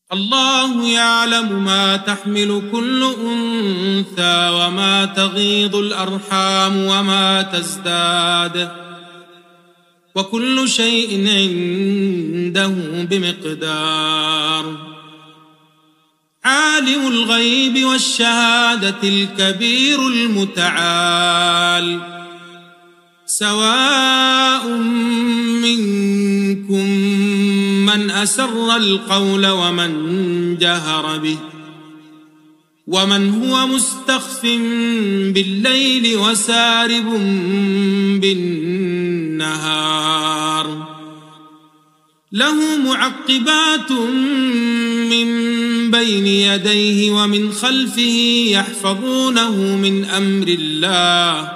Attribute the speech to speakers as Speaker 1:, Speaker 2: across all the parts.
Speaker 1: الله يعلم ما تحمل كل أنثى وما تغيض الأرحام وما تزداد وكل شيء عنده بمقدار. عالم الغيب والشهادة الكبير المتعال. سواء منكم من أسر القول ومن جهر به ومن هو مستخف بالليل وسارب بالنهار. له معقبات من بين يديه ومن خلفه يحفظونه من أمر الله.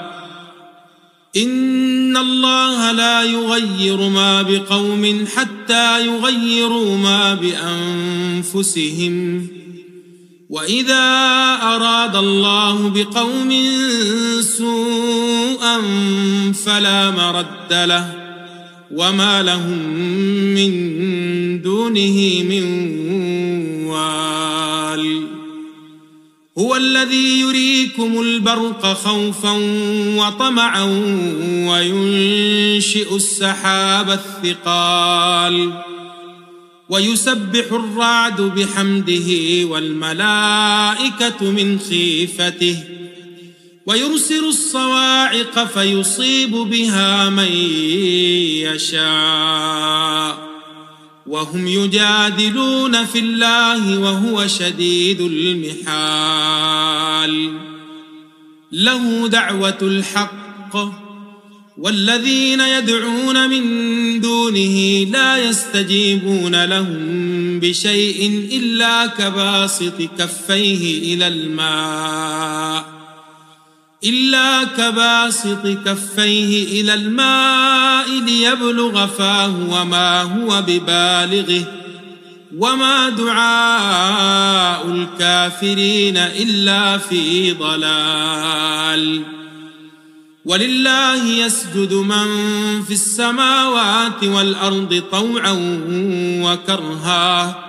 Speaker 1: إن الله لا يغير ما بقوم حتى يغيروا ما بأنفسهم. وإذا أراد الله بقوم سوءا فلا مرد له وما لهم من دونه من وال. هو الذي يريكم البرق خوفا وطمعا وينشئ السحاب الثقال ويسبح الرعد بحمده والملائكة من خيفته ويرسل الصواعق فيصيب بها من يشاء وهم يجادلون في الله وهو شديد المحال. له دعوة الحق والذين يدعون من دونه لا يستجيبون لهم بشيء إلا كباسط كفيه إلى الماء ليبلغ فاه وما هو ببالغه وما دعاء الكافرين إلا في ضلال. ولله يسجد من في السماوات والأرض طوعا وكرها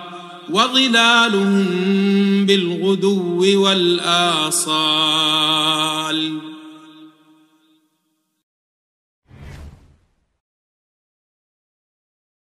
Speaker 1: وظلالهم بالغدو والآصال.